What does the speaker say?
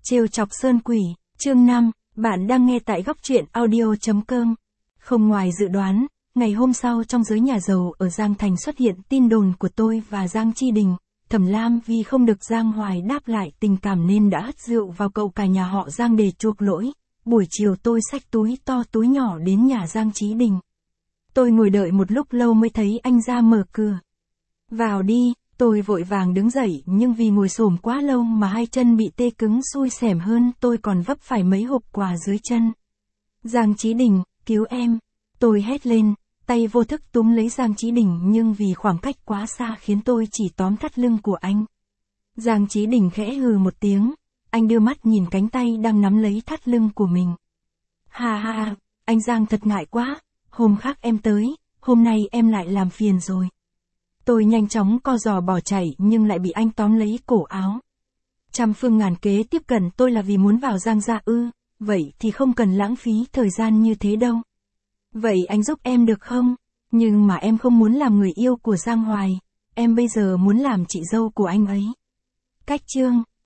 Trêu chọc Sơn Quỷ, chương 5, bạn đang nghe tại góc truyện audio.com. Không ngoài dự đoán, ngày hôm sau trong giới nhà giàu ở Giang Thành xuất hiện tin đồn của tôi và Giang Chi Đình. Thẩm Lam vì không được Giang Hoài đáp lại tình cảm nên đã hất rượu vào cậu cả nhà họ Giang để chuộc lỗi. Buổi chiều tôi xách túi to túi nhỏ đến nhà Giang Chí Đình. Tôi ngồi đợi một lúc lâu mới thấy anh ra mở cửa. Vào đi. Tôi vội vàng đứng dậy nhưng vì ngồi xổm quá lâu mà hai chân bị tê cứng xui xẻm hơn tôi còn vấp phải mấy hộp quà dưới chân. Giang Chí Đình, cứu em. Tôi hét lên, tay vô thức túm lấy Giang Chí Đình nhưng vì khoảng cách quá xa khiến tôi chỉ tóm thắt lưng của anh. Giang Chí Đình khẽ hừ một tiếng, anh đưa mắt nhìn cánh tay đang nắm lấy thắt lưng của mình. Ha ha, anh Giang thật ngại quá, hôm khác em tới, hôm nay em lại làm phiền rồi. Tôi nhanh chóng co giò bỏ chạy nhưng lại bị anh tóm lấy cổ áo. Trăm phương ngàn kế tiếp cận tôi là vì muốn vào Giang gia ư, vậy thì không cần lãng phí thời gian như thế đâu. Vậy anh giúp em được không? Nhưng mà em không muốn làm người yêu của Giang Hoài, em bây giờ muốn làm chị dâu của anh ấy. Cách chương